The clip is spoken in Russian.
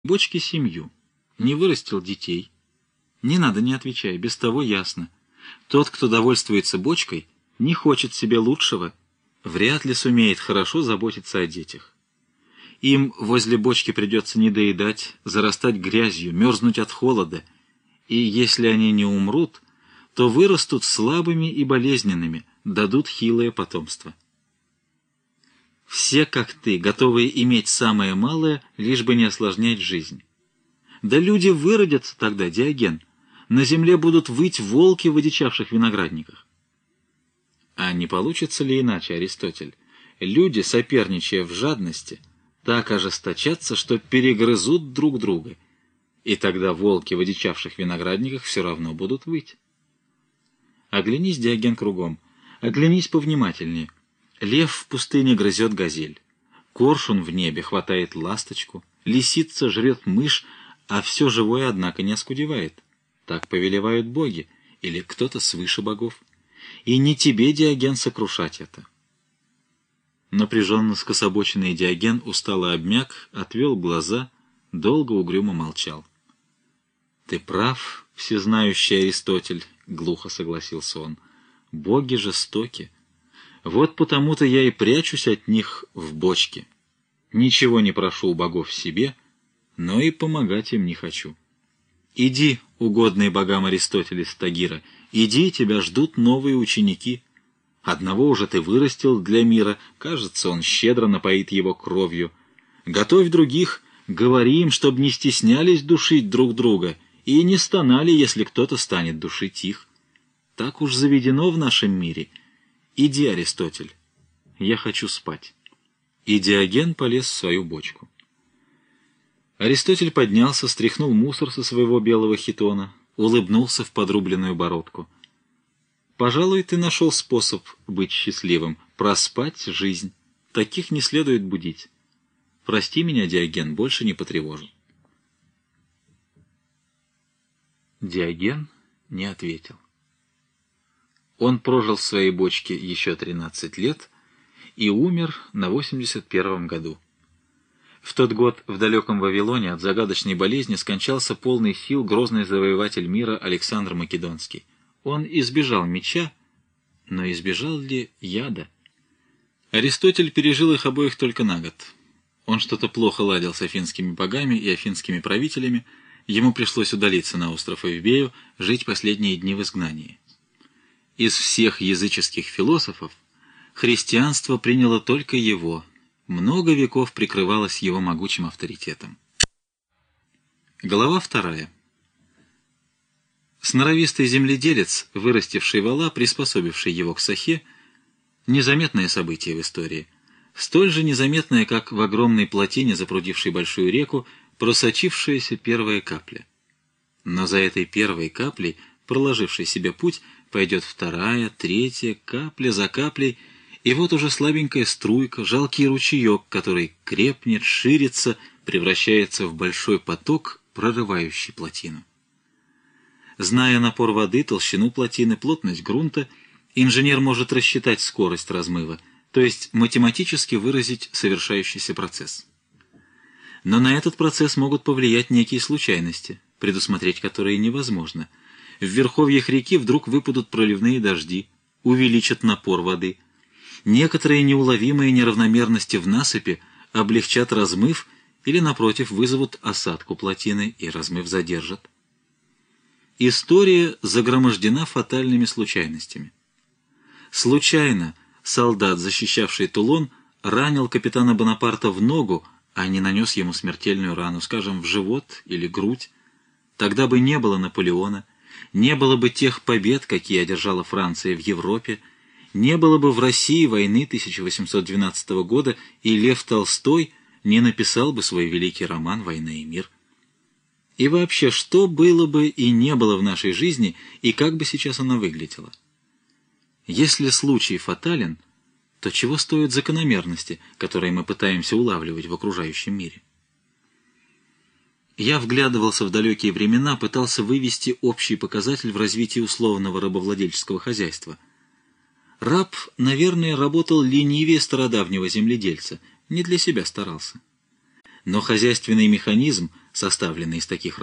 бочке семью, не вырастил детей. Не надо, не отвечай, без того ясно. Тот, кто довольствуется бочкой, не хочет себе лучшего, вряд ли сумеет хорошо заботиться о детях. Им возле бочки придется недоедать, зарастать грязью, мерзнуть от холода, и если они не умрут, то вырастут слабыми и болезненными, дадут хилое потомство. Все, как ты, готовые иметь самое малое, лишь бы не осложнять жизнь. Да люди выродятся тогда, Диоген. На земле будут выть волки в одичавших виноградниках. А не получится ли иначе, Аристотель? Люди, соперничая в жадности, так ожесточатся, что перегрызут друг друга, и тогда волки в одичавших виноградниках все равно будут выть. Оглянись, Диоген, кругом, оглянись повнимательнее. Лев в пустыне грызет газель, коршун в небе хватает ласточку, лисица жрет мышь, а все живое, однако, не оскудевает. Так повелевают боги или кто-то свыше богов. И не тебе, Диоген, сокрушать это. Напряженно скособоченный Диоген устало обмяк, отвел глаза, долго угрюмо молчал. — Ты прав, всезнающий Аристотель, — глухо согласился он. — Боги жестоки. Вот потому-то я и прячусь от них в бочке. Ничего не прошу у богов себе, но и помогать им не хочу. Иди, угодный богам Аристотеля Стагира, иди, тебя ждут новые ученики. Одного уже ты вырастил для мира, кажется, он щедро напоит его кровью. Готовь других, говори им, чтобы не стеснялись душить друг друга и не стонали, если кто-то станет душить их. Так уж заведено в нашем мире. Иди, Аристотель, я хочу спать. И Диоген полез в свою бочку. Аристотель поднялся, стряхнул мусор со своего белого хитона, улыбнулся в подрубленную бородку. «Пожалуй, ты нашел способ быть счастливым, проспать жизнь. Таких не следует будить. Прости меня, Диоген, больше не потревожу». Диоген не ответил. Он прожил в своей бочке еще 13 лет и умер на 81-м году. В тот год в далеком Вавилоне от загадочной болезни скончался полный сил грозный завоеватель мира Александр Македонский. Он избежал меча, но избежал ли яда? Аристотель пережил их обоих только на год. Он что-то плохо ладил с афинскими богами и афинскими правителями, ему пришлось удалиться на остров Эвбею, жить последние дни в изгнании. Из всех языческих философов христианство приняло только его, много веков прикрывалось его могучим авторитетом. Глава 2. Сноровистый земледелец, вырастивший вала, приспособивший его к сахе, незаметное событие в истории, столь же незаметное, как в огромной плотине, запрудившей большую реку, просочившаяся первая капля. Но за этой первой каплей, проложившей себе путь, пойдет вторая, третья, капля за каплей, и вот уже слабенькая струйка, жалкий ручеек, который крепнет, ширится, превращается в большой поток, прорывающий плотину. Зная напор воды, толщину плотины, плотность грунта, инженер может рассчитать скорость размыва, то есть математически выразить совершающийся процесс. Но на этот процесс могут повлиять некие случайности, предусмотреть которые невозможно. В верховьях реки вдруг выпадут проливные дожди, увеличат напор воды. Некоторые неуловимые неравномерности в насыпи облегчат размыв или, напротив, вызовут осадку плотины и размыв задержат. История загромождена фатальными случайностями. Случайно солдат, защищавший Тулон, ранил капитана Бонапарта в ногу, а не нанес ему смертельную рану, скажем, в живот или грудь. Тогда бы не было Наполеона, не было бы тех побед, какие одержала Франция в Европе, не было бы в России войны 1812 года, и Лев Толстой не написал бы свой великий роман «Война и мир». И вообще, что было бы и не было в нашей жизни, и как бы сейчас она выглядела? Если случай фатален, то чего стоят закономерности, которые мы пытаемся улавливать в окружающем мире? Я вглядывался в далекие времена, пытался вывести общий показатель в развитии условного рабовладельческого хозяйства. Раб, наверное, работал ленивее стародавнего земледельца, не для себя старался. Но хозяйственный механизм составленный из таких